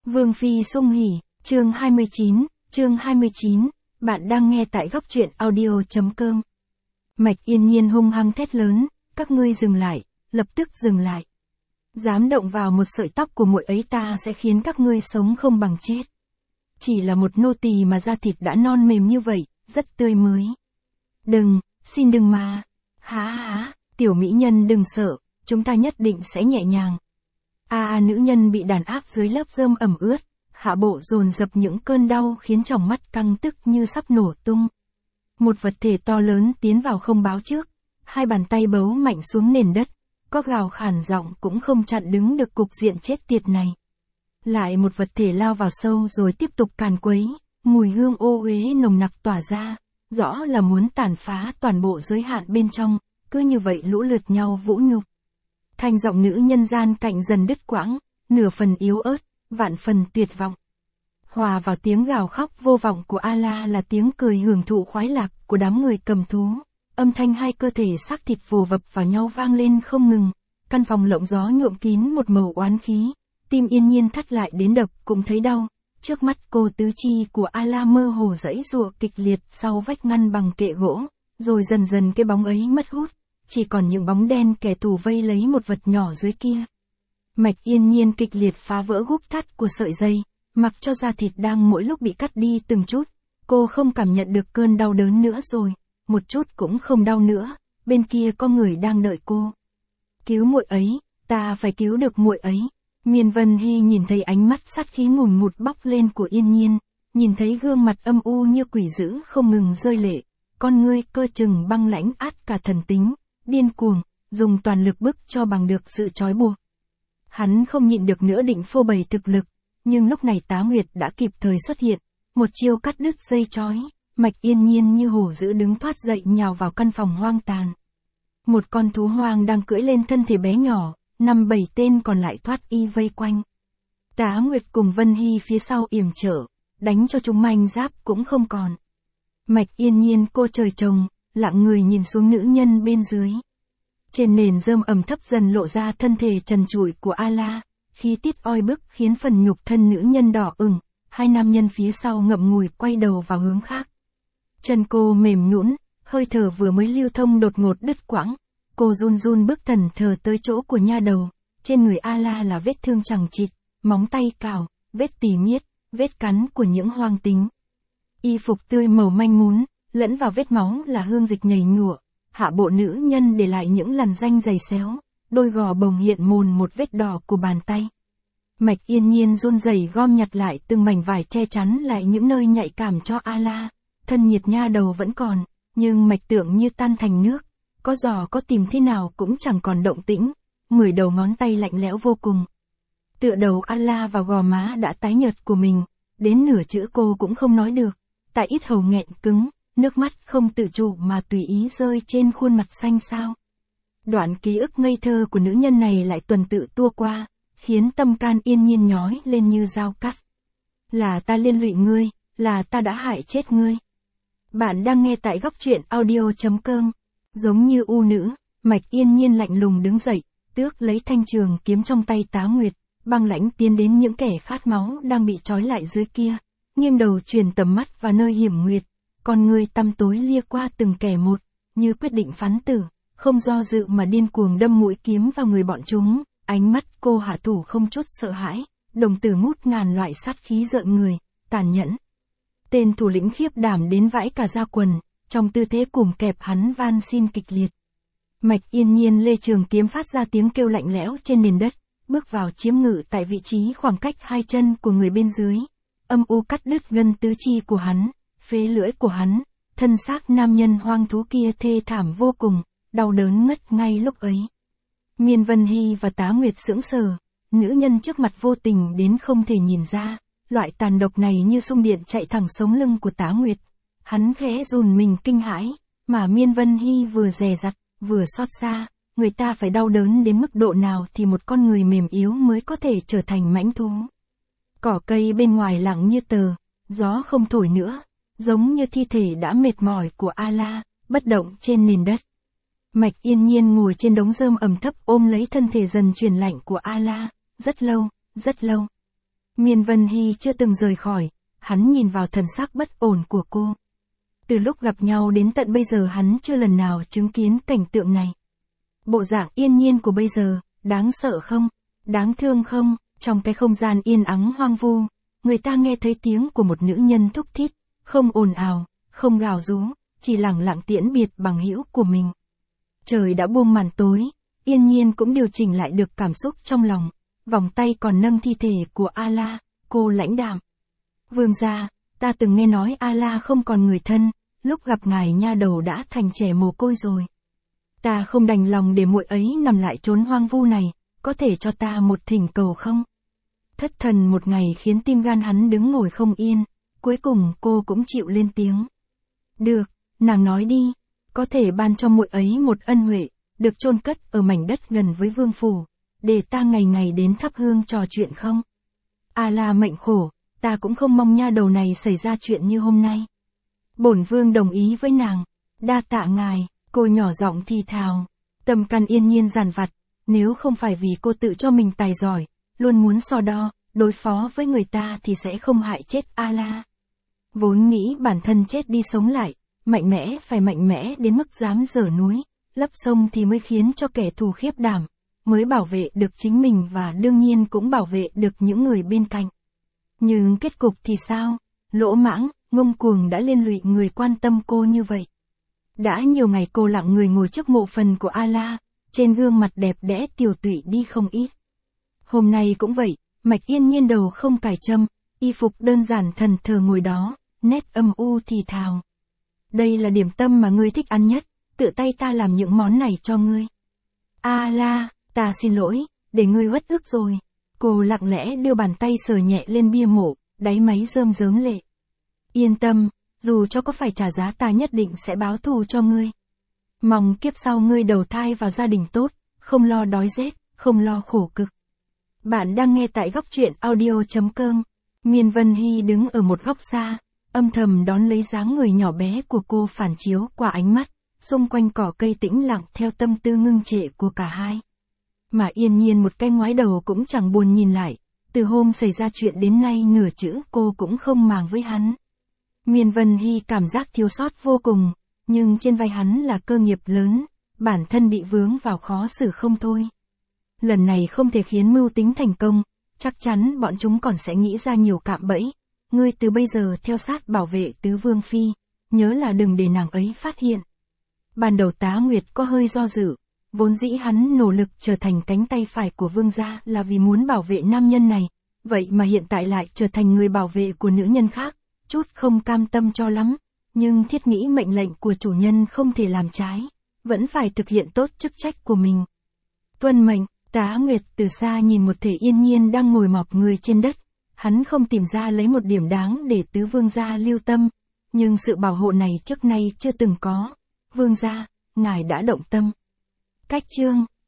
Vương Phi sung hỉ, chương 29, bạn đang nghe tại góc truyện audio.com. Mạch Yên Nhiên hung hăng thét lớn, các ngươi dừng lại, lập tức dừng lại. Dám động vào một sợi tóc của muội ấy ta sẽ khiến các ngươi sống không bằng chết. Chỉ là một nô tỳ mà da thịt đã non mềm như vậy, rất tươi mới. Đừng, xin đừng mà. Há, tiểu mỹ nhân đừng sợ, chúng ta nhất định sẽ nhẹ nhàng. Nữ nhân bị đàn áp dưới lớp rơm ẩm ướt, hạ bộ dồn dập những cơn đau khiến tròng mắt căng tức như sắp nổ tung. Một vật thể to lớn tiến vào không báo trước, hai bàn tay bấu mạnh xuống nền đất, có gào khản giọng cũng không chặn đứng được cục diện chết tiệt này. Lại một vật thể lao vào sâu rồi tiếp tục càn quấy, mùi hương ô uế nồng nặc tỏa ra, rõ là muốn tàn phá toàn bộ giới hạn bên trong, cứ như vậy lũ lượt nhau vũ nhục. Thanh giọng nữ nhân gian cạnh dần đứt quãng, nửa phần yếu ớt, vạn phần tuyệt vọng. Hòa vào tiếng gào khóc vô vọng của A-la là tiếng cười hưởng thụ khoái lạc của đám người cầm thú. Âm thanh hai cơ thể xác thịt vồ vập vào nhau vang lên không ngừng. Căn phòng lộng gió nhuộm kín một màu oán khí. Tim Yên Nhiên thắt lại đến đập cũng thấy đau. Trước mắt cô tứ chi của A-la mơ hồ giãy giụa kịch liệt sau vách ngăn bằng kệ gỗ. Rồi dần dần cái bóng ấy mất hút. Chỉ còn những bóng đen kẻ thù vây lấy một vật nhỏ dưới kia. Mạch Yên Nhiên kịch liệt phá vỡ gúp thắt của sợi dây, mặc cho da thịt đang mỗi lúc bị cắt đi từng chút, cô không cảm nhận được cơn đau đớn nữa rồi, một chút cũng không đau nữa, bên kia có người đang đợi cô. Cứu muội ấy, ta phải cứu được muội ấy. Miên Vân Hy nhìn thấy ánh mắt sát khí ngùn ngụt bốc lên của Yên Nhiên, nhìn thấy gương mặt âm u như quỷ dữ không ngừng rơi lệ, con ngươi cơ chừng băng lãnh át cả thần tính, điên cuồng, dùng toàn lực bức cho bằng được sự trói buộc. Hắn không nhịn được nữa định phô bày thực lực, nhưng lúc này Tá Nguyệt đã kịp thời xuất hiện, một chiêu cắt đứt dây trói, Mạch Yên Nhiên như hổ dữ đứng thoát dậy nhào vào căn phòng hoang tàn. Một con thú hoang đang cưỡi lên thân thể bé nhỏ, 5-7 tên còn lại thoát y vây quanh. Tá Nguyệt cùng Vân Hy phía sau yểm trở, đánh cho chúng manh giáp cũng không còn. Mạch Yên Nhiên cô trời trồng, lặng người nhìn xuống nữ nhân bên dưới. Trên nền rơm ẩm thấp dần lộ ra thân thể trần trụi của A-la, khí tiết oi bức khiến phần nhục thân nữ nhân đỏ ửng, hai nam nhân phía sau ngậm ngùi quay đầu vào hướng khác. Chân cô mềm nhũn, hơi thở vừa mới lưu thông đột ngột đứt quãng, cô run run bước thần thờ tới chỗ của nha đầu, trên người A-la là vết thương chằng chịt, móng tay cào, vết tỉ miết, vết cắn của những hoang tính. Y phục tươi màu manh mún, lẫn vào vết máu là hương dịch nhầy nhụa, hạ bộ nữ nhân để lại những lằn ranh dày xéo, đôi gò bồng hiện mồn một vết đỏ của bàn tay. Mạch Yên Nhiên run rẩy gom nhặt lại từng mảnh vải che chắn lại những nơi nhạy cảm cho A-la, thân nhiệt nha đầu vẫn còn, nhưng mạch tượng như tan thành nước, có dò có tìm thế nào cũng chẳng còn động tĩnh, 10 đầu ngón tay lạnh lẽo vô cùng. Tựa đầu A-la vào gò má đã tái nhợt của mình, đến nửa chữ cô cũng không nói được, tại yết hầu nghẹn cứng. Nước mắt không tự chủ mà tùy ý rơi trên khuôn mặt xanh xao. Đoạn ký ức ngây thơ của nữ nhân này lại tuần tự tua qua, khiến tâm can Yên Nhiên nhói lên như dao cắt. Là ta liên lụy ngươi, là ta đã hại chết ngươi. Bạn đang nghe tại góc truyện audio.com. Giống như u nữ, Mạch Yên Nhiên lạnh lùng đứng dậy, tước lấy thanh trường kiếm trong tay Tá Nguyệt, băng lãnh tiến đến những kẻ khát máu đang bị trói lại dưới kia, nghiêng đầu truyền tầm mắt vào nơi hiểm nguyệt. Con người tăm tối lia qua từng kẻ một, như quyết định phán tử, không do dự mà điên cuồng đâm mũi kiếm vào người bọn chúng, ánh mắt cô hạ thủ không chút sợ hãi, đồng tử ngút ngàn loại sát khí rợn người, tàn nhẫn. Tên thủ lĩnh khiếp đảm đến vãi cả da quần, trong tư thế cùm kẹp hắn van xin kịch liệt. Mạch Yên Nhiên lê trường kiếm phát ra tiếng kêu lạnh lẽo trên nền đất, bước vào chiếm ngự tại vị trí khoảng cách hai chân của người bên dưới, âm u cắt đứt gân tứ chi của hắn. Phế lưỡi của hắn, thân xác nam nhân hoang thú kia thê thảm vô cùng, đau đớn ngất ngay lúc ấy. Miên Vân Hy và Tá Nguyệt sững sờ, nữ nhân trước mặt vô tình đến không thể nhìn ra, loại tàn độc này như xung điện chạy thẳng sống lưng của Tá Nguyệt. Hắn khẽ run mình kinh hãi, mà Miên Vân Hy vừa dè dặt, vừa xót xa, người ta phải đau đớn đến mức độ nào thì một con người mềm yếu mới có thể trở thành mãnh thú. Cỏ cây bên ngoài lặng như tờ, gió không thổi nữa. Giống như thi thể đã mệt mỏi của A-la, bất động trên nền đất. Mạch Yên Nhiên ngồi trên đống rơm ẩm thấp ôm lấy thân thể dần chuyển lạnh của A-la, rất lâu, rất lâu. Miên Vân Hy chưa từng rời khỏi, hắn nhìn vào thần sắc bất ổn của cô. Từ lúc gặp nhau đến tận bây giờ hắn chưa lần nào chứng kiến cảnh tượng này. Bộ dạng Yên Nhiên của bây giờ, đáng sợ không? Đáng thương không? Trong cái không gian yên ắng hoang vu, người ta nghe thấy tiếng của một nữ nhân thúc thít, không ồn ào, không gào rú, chỉ lẳng lặng tiễn biệt bằng hữu của mình. Trời đã buông màn tối, Yên Nhiên cũng điều chỉnh lại được cảm xúc trong lòng, vòng tay còn nâng thi thể của A-la, cô lãnh đạm. Vương gia, ta từng nghe nói A-la không còn người thân, lúc gặp ngài nha đầu đã thành trẻ mồ côi rồi. Ta không đành lòng để muội ấy nằm lại chốn hoang vu này, có thể cho ta một thỉnh cầu không? Thất thần một ngày khiến tim gan hắn đứng ngồi không yên, cuối cùng cô cũng chịu lên tiếng. Được, nàng nói đi, có thể ban cho muội ấy một ân huệ, được chôn cất ở mảnh đất gần với vương phủ, để ta ngày ngày đến thắp hương trò chuyện không? A-la mệnh khổ, ta cũng không mong nha đầu này xảy ra chuyện như hôm nay. Bổn vương đồng ý với nàng, đa tạ ngài, cô nhỏ giọng thì thào, tâm can Yên Nhiên dằn vặt, nếu không phải vì cô tự cho mình tài giỏi, luôn muốn so đo, đối phó với người ta thì sẽ không hại chết A-la. Vốn nghĩ bản thân chết đi sống lại, mạnh mẽ phải mạnh mẽ đến mức dám dở núi, lấp sông thì mới khiến cho kẻ thù khiếp đảm, mới bảo vệ được chính mình và đương nhiên cũng bảo vệ được những người bên cạnh. Nhưng kết cục thì sao? Lỗ mãng, ngông cuồng đã liên lụy người quan tâm cô như vậy. Đã nhiều ngày cô lặng người ngồi trước mộ phần của A-la, trên gương mặt đẹp đẽ tiều tụy đi không ít. Hôm nay cũng vậy, Mạch Yên Nhiên đầu không cài châm, y phục đơn giản thần thờ ngồi đó, nét âm u thì thào. Đây là điểm tâm mà ngươi thích ăn nhất, tự tay ta làm những món này cho ngươi. A-la, ta xin lỗi, để ngươi uất ức rồi. Cô lặng lẽ đưa bàn tay sờ nhẹ lên bia mộ, đáy máy rơm rớm lệ. Yên tâm, dù cho có phải trả giá ta nhất định sẽ báo thù cho ngươi. Mong kiếp sau ngươi đầu thai vào gia đình tốt, không lo đói rét, không lo khổ cực. Bạn đang nghe tại góc truyện audio.com. Miên Vân Hy đứng ở một góc xa, âm thầm đón lấy dáng người nhỏ bé của cô phản chiếu qua ánh mắt, xung quanh cỏ cây tĩnh lặng theo tâm tư ngưng trệ của cả hai. Mà Yên Nhiên một cái ngoái đầu cũng chẳng buồn nhìn lại, từ hôm xảy ra chuyện đến nay nửa chữ cô cũng không màng với hắn. Miên Vân Hy cảm giác thiếu sót vô cùng, nhưng trên vai hắn là cơ nghiệp lớn, bản thân bị vướng vào khó xử không thôi. Lần này không thể khiến mưu tính thành công, chắc chắn bọn chúng còn sẽ nghĩ ra nhiều cạm bẫy. Ngươi từ bây giờ theo sát bảo vệ tứ vương phi, nhớ là đừng để nàng ấy phát hiện. Ban đầu Tá Nguyệt có hơi do dự, vốn dĩ hắn nỗ lực trở thành cánh tay phải của vương gia là vì muốn bảo vệ nam nhân này, vậy mà hiện tại lại trở thành người bảo vệ của nữ nhân khác, chút không cam tâm cho lắm, nhưng thiết nghĩ mệnh lệnh của chủ nhân không thể làm trái, vẫn phải thực hiện tốt chức trách của mình. Tuân mệnh. Tá Nguyệt từ xa nhìn một thể Yên Nhiên đang ngồi mọc người trên đất, hắn không tìm ra lấy một điểm đáng để tứ vương gia lưu tâm, nhưng sự bảo hộ này trước nay chưa từng có. Vương gia, ngài đã động tâm. Cách chương